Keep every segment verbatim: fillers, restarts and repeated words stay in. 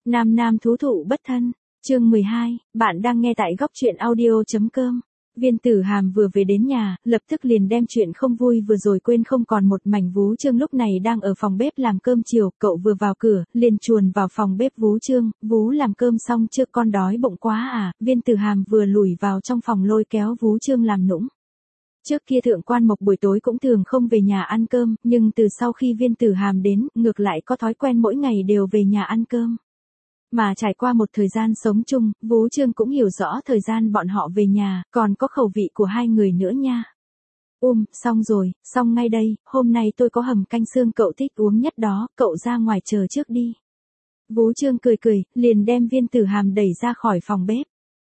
Nam nam thú thụ bất thân, chương mười hai, bạn đang nghe tại góc truyện audio.com. Viên Tử Hàm vừa về đến nhà, lập tức liền đem chuyện không vui vừa rồi quên không còn một mảnh. Vú Trương lúc này đang ở phòng bếp làm cơm chiều, cậu vừa vào cửa, liền chuồn vào phòng bếp. Vú Trương, Vú làm cơm xong chưa, con đói bụng quá à? Viên Tử Hàm vừa lủi vào trong phòng lôi kéo Vú Trương làm nũng. Trước kia Thượng Quan Mộc buổi tối cũng thường không về nhà ăn cơm, nhưng từ sau khi Viên Tử Hàm đến, ngược lại có thói quen mỗi ngày đều về nhà ăn cơm. Mà trải qua một thời gian sống chung, Vú Trương cũng hiểu rõ thời gian bọn họ về nhà, còn có khẩu vị của hai người nữa nha. Um, xong rồi, xong ngay đây, hôm nay tôi có hầm canh xương cậu thích uống nhất đó, cậu ra ngoài chờ trước đi. Vú Trương cười cười, liền đem Viên Tử Hàm đẩy ra khỏi phòng bếp.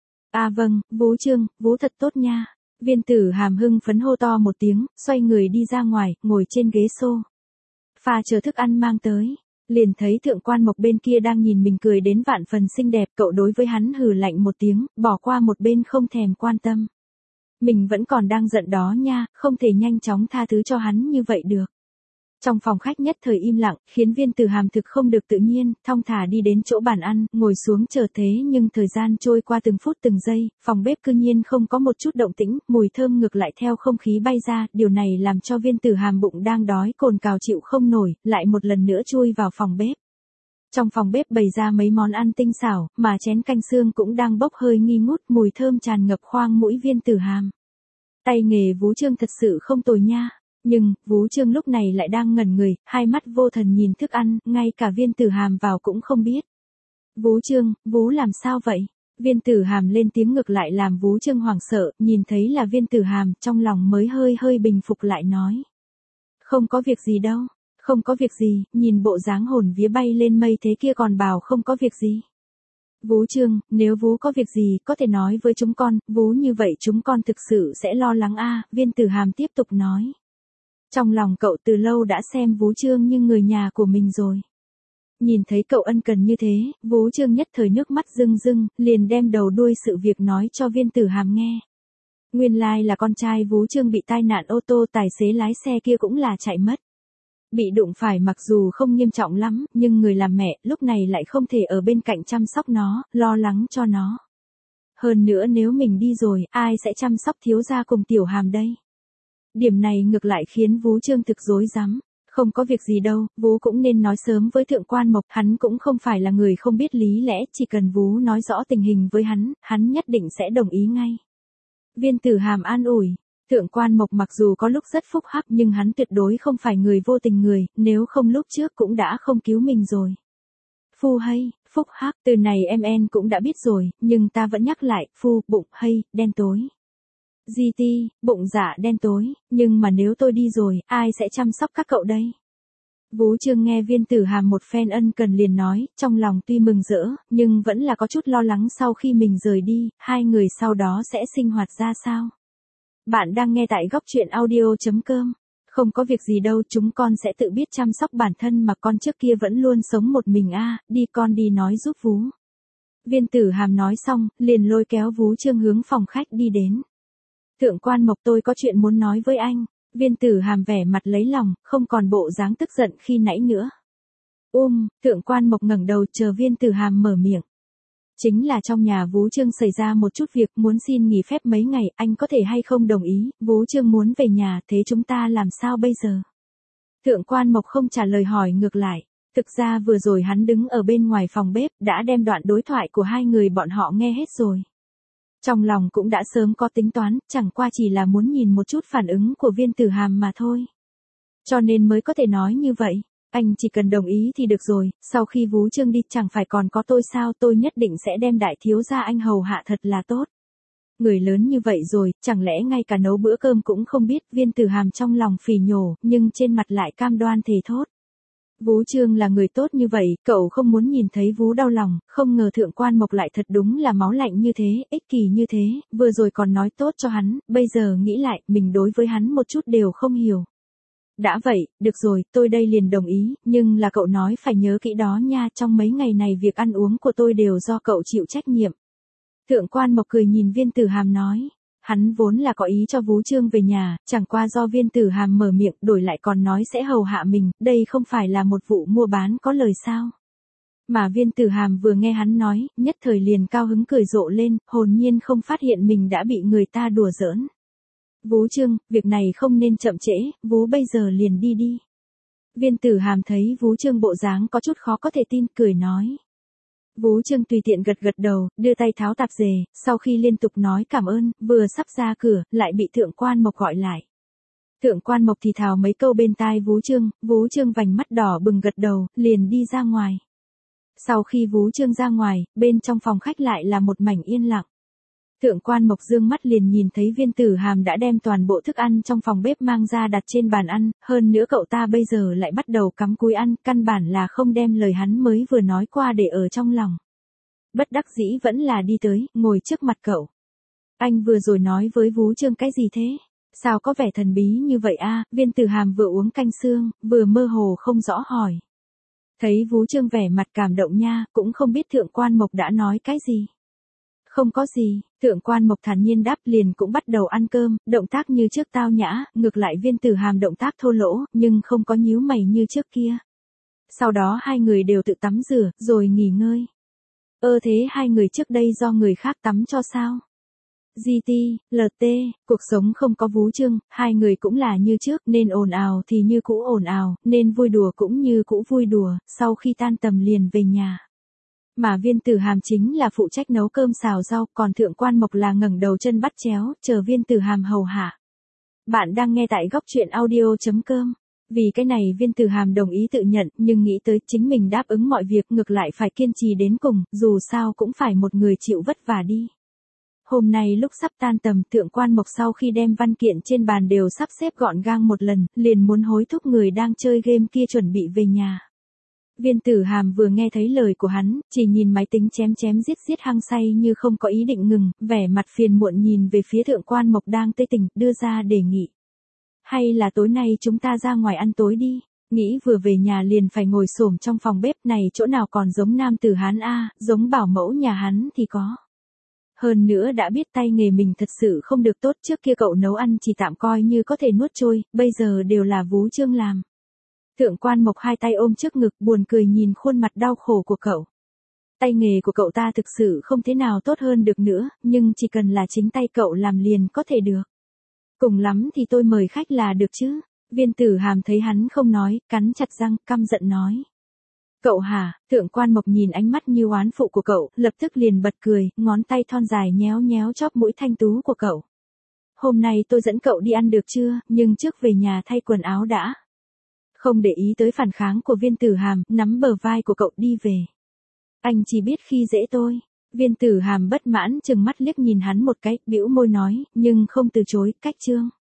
À vâng, Vú Trương, Vú thật tốt nha. Viên Tử Hàm hưng phấn hô to một tiếng, xoay người đi ra ngoài, ngồi trên ghế xô pha chờ thức ăn mang tới. Liền thấy Thượng Quan Mộc bên kia đang nhìn mình cười đến vạn phần xinh đẹp, cậu đối với hắn hừ lạnh một tiếng, bỏ qua một bên không thèm quan tâm. Mình vẫn còn đang giận đó nha, không thể nhanh chóng tha thứ cho hắn như vậy được. Trong phòng khách nhất thời im lặng, khiến Viên Tử Hàm thực không được tự nhiên, thong thả đi đến chỗ bàn ăn, ngồi xuống chờ. Thế nhưng thời gian trôi qua từng phút từng giây, phòng bếp cư nhiên không có một chút động tĩnh, mùi thơm ngược lại theo không khí bay ra, điều này làm cho Viên Tử Hàm bụng đang đói cồn cào chịu không nổi, lại một lần nữa chui vào phòng bếp. Trong phòng bếp bày ra mấy món ăn tinh xảo, mà chén canh xương cũng đang bốc hơi nghi ngút, mùi thơm tràn ngập khoang mũi Viên Tử Hàm. Tay nghề Vú Trương thật sự không tồi nha. Nhưng, Vú Trương lúc này lại đang ngẩn người, hai mắt vô thần nhìn thức ăn, ngay cả Viên Tử Hàm vào cũng không biết. Vú Trương, Vú làm sao vậy? Viên Tử Hàm lên tiếng ngược lại làm Vú Trương hoảng sợ, nhìn thấy là Viên Tử Hàm, trong lòng mới hơi hơi bình phục lại nói. Không có việc gì đâu, không có việc gì, nhìn bộ dáng hồn vía bay lên mây thế kia còn bảo không có việc gì. Vú Trương, nếu Vú có việc gì, có thể nói với chúng con, Vú như vậy chúng con thực sự sẽ lo lắng a. Viên Tử Hàm tiếp tục nói. Trong lòng cậu từ lâu đã xem Vú Trương như người nhà của mình rồi. Nhìn thấy cậu ân cần như thế, Vú Trương nhất thời nước mắt rưng rưng, liền đem đầu đuôi sự việc nói cho Viên Tử Hàm nghe. Nguyên lai là con trai Vú Trương bị tai nạn ô tô, tài xế lái xe kia cũng là chạy mất. Bị đụng phải mặc dù không nghiêm trọng lắm, nhưng người làm mẹ lúc này lại không thể ở bên cạnh chăm sóc nó, lo lắng cho nó. Hơn nữa nếu mình đi rồi, ai sẽ chăm sóc thiếu gia cùng Tiểu Hàm đây? Điểm này ngược lại khiến Vú Trương thực rối rắm. Không có việc gì đâu, Vú cũng nên nói sớm với Thượng Quan Mộc, hắn cũng không phải là người không biết lý lẽ, chỉ cần Vú nói rõ tình hình với hắn, hắn nhất định sẽ đồng ý ngay. Viên Tử Hàm an ủi, Thượng Quan Mộc mặc dù có lúc rất phúc hắc nhưng hắn tuyệt đối không phải người vô tình người, nếu không lúc trước cũng đã không cứu mình rồi. Phu hay, phúc hắc, từ này em en cũng đã biết rồi, nhưng ta vẫn nhắc lại, phu, bụng hay, đen tối. giê tê, bụng dạ đen tối, nhưng mà nếu tôi đi rồi, ai sẽ chăm sóc các cậu đây? Vú Trương nghe Viên Tử Hàm một phen ân cần liền nói, trong lòng tuy mừng rỡ, nhưng vẫn là có chút lo lắng sau khi mình rời đi, hai người sau đó sẽ sinh hoạt ra sao? Bạn đang nghe tại góc truyện audio.com. Không có việc gì đâu, chúng con sẽ tự biết chăm sóc bản thân mà, con trước kia vẫn luôn sống một mình a, à, đi con đi nói giúp Vú. Viên Tử Hàm nói xong, liền lôi kéo Vú Trương hướng phòng khách đi đến. Thượng Quan Mộc, tôi có chuyện muốn nói với anh. Viên Tử Hàm vẻ mặt lấy lòng, không còn bộ dáng tức giận khi nãy nữa. Um, Thượng Quan Mộc ngẩng đầu chờ Viên Tử Hàm mở miệng. Chính là trong nhà Vú Trương xảy ra một chút việc, muốn xin nghỉ phép mấy ngày, anh có thể hay không đồng ý? Vú Trương muốn về nhà, thế chúng ta làm sao bây giờ? Thượng Quan Mộc không trả lời hỏi ngược lại. Thực ra vừa rồi hắn đứng ở bên ngoài phòng bếp, đã đem đoạn đối thoại của hai người bọn họ nghe hết rồi. Trong lòng cũng đã sớm có tính toán, chẳng qua chỉ là muốn nhìn một chút phản ứng của Viên Tử Hàm mà thôi. Cho nên mới có thể nói như vậy. Anh chỉ cần đồng ý thì được rồi, sau khi Vú Trương đi chẳng phải còn có tôi sao, tôi nhất định sẽ đem đại thiếu gia anh hầu hạ thật là tốt. Người lớn như vậy rồi, chẳng lẽ ngay cả nấu bữa cơm cũng không biết? Viên Tử Hàm trong lòng phỉ nhổ, nhưng trên mặt lại cam đoan thề thốt. Vú Trương là người tốt như vậy, cậu không muốn nhìn thấy Vú đau lòng, không ngờ Thượng Quan Mộc lại thật đúng là máu lạnh như thế, ích kỷ như thế, vừa rồi còn nói tốt cho hắn, bây giờ nghĩ lại, mình đối với hắn một chút đều không hiểu. Đã vậy, được rồi, tôi đây liền đồng ý, nhưng là cậu nói phải nhớ kỹ đó nha, trong mấy ngày này việc ăn uống của tôi đều do cậu chịu trách nhiệm. Thượng Quan Mộc cười nhìn Viên Tử Hàm nói. Hắn vốn là có ý cho Vú Trương về nhà, chẳng qua do Viên Tử Hàm mở miệng đổi lại còn nói sẽ hầu hạ mình, đây không phải là một vụ mua bán có lời sao. Mà Viên Tử Hàm vừa nghe hắn nói, nhất thời liền cao hứng cười rộ lên, hồn nhiên không phát hiện mình đã bị người ta đùa giỡn. Vú Trương, việc này không nên chậm trễ, vú bây giờ liền đi đi. Viên Tử Hàm thấy Vú Trương bộ dáng có chút khó có thể tin, cười nói. Vú Trương tùy tiện gật gật đầu, đưa tay tháo tạp dề, sau khi liên tục nói cảm ơn, vừa sắp ra cửa, lại bị Thượng Quan Mộc gọi lại. Thượng Quan Mộc thì thào mấy câu bên tai Vú Trương, Vú Trương vành mắt đỏ bừng gật đầu, liền đi ra ngoài. Sau khi Vú Trương ra ngoài, bên trong phòng khách lại là một mảnh yên lặng. Thượng Quan Mộc dương mắt liền nhìn thấy Viên Tử Hàm đã đem toàn bộ thức ăn trong phòng bếp mang ra đặt trên bàn ăn, hơn nữa cậu ta bây giờ lại bắt đầu cắm cúi ăn, căn bản là không đem lời hắn mới vừa nói qua để ở trong lòng. Bất đắc dĩ vẫn là đi tới, ngồi trước mặt cậu. Anh vừa rồi nói với Vú Trương cái gì thế? Sao có vẻ thần bí như vậy a? Viên Tử Hàm vừa uống canh xương, vừa mơ hồ không rõ hỏi. Thấy Vú Trương vẻ mặt cảm động nha, cũng không biết Thượng Quan Mộc đã nói cái gì. Không có gì, Thượng Quan Mộc thản nhiên đáp, liền cũng bắt đầu ăn cơm, động tác như trước tao nhã, ngược lại Viên Tử Hàm động tác thô lỗ, nhưng không có nhíu mày như trước kia. Sau đó hai người đều tự tắm rửa, rồi nghỉ ngơi. Ơ thế hai người trước đây do người khác tắm cho sao? giê tê, lờ tê, cuộc sống không có Vú Trương, hai người cũng là như trước, nên ồn ào thì như cũ ồn ào, nên vui đùa cũng như cũ vui đùa, sau khi tan tầm liền về nhà. Mà Viên Tử Hàm chính là phụ trách nấu cơm xào rau, còn Thượng Quan Mộc là ngẩng đầu chân bắt chéo, chờ Viên Tử Hàm hầu hạ. Bạn đang nghe tại góc truyện audio chấm com. Vì cái này Viên Tử Hàm đồng ý tự nhận, nhưng nghĩ tới chính mình đáp ứng mọi việc ngược lại phải kiên trì đến cùng, dù sao cũng phải một người chịu vất vả đi. Hôm nay lúc sắp tan tầm, Thượng Quan Mộc sau khi đem văn kiện trên bàn đều sắp xếp gọn gàng một lần, liền muốn hối thúc người đang chơi game kia chuẩn bị về nhà. Viên Tử Hàm vừa nghe thấy lời của hắn, chỉ nhìn máy tính chém chém giết giết hăng say như không có ý định ngừng, vẻ mặt phiền muộn nhìn về phía Thượng Quan Mộc đang tê tỉnh, đưa ra đề nghị. Hay là tối nay chúng ta ra ngoài ăn tối đi, nghĩ vừa về nhà liền phải ngồi xổm trong phòng bếp này, chỗ nào còn giống nam tử Hán a, giống bảo mẫu nhà hắn thì có. Hơn nữa đã biết tay nghề mình thật sự không được tốt, trước kia cậu nấu ăn chỉ tạm coi như có thể nuốt trôi, bây giờ đều là Vú Trương làm. Thượng Quan Mộc hai tay ôm trước ngực, buồn cười nhìn khuôn mặt đau khổ của cậu. Tay nghề của cậu ta thực sự không thế nào tốt hơn được nữa, nhưng chỉ cần là chính tay cậu làm liền có thể được. Cùng lắm thì tôi mời khách là được chứ. Viên Tử Hàm thấy hắn không nói, cắn chặt răng, căm giận nói. Cậu hả? Thượng Quan Mộc nhìn ánh mắt như oán phụ của cậu, lập tức liền bật cười, ngón tay thon dài nhéo nhéo chóp mũi thanh tú của cậu. Hôm nay tôi dẫn cậu đi ăn được chưa, nhưng trước về nhà thay quần áo đã. Không để ý tới phản kháng của Viên Tử Hàm, nắm bờ vai của cậu đi về. Anh chỉ biết khi dễ tôi. Viên Tử Hàm bất mãn chừng mắt liếc nhìn hắn một cái, bĩu môi nói, nhưng không từ chối, cách trương.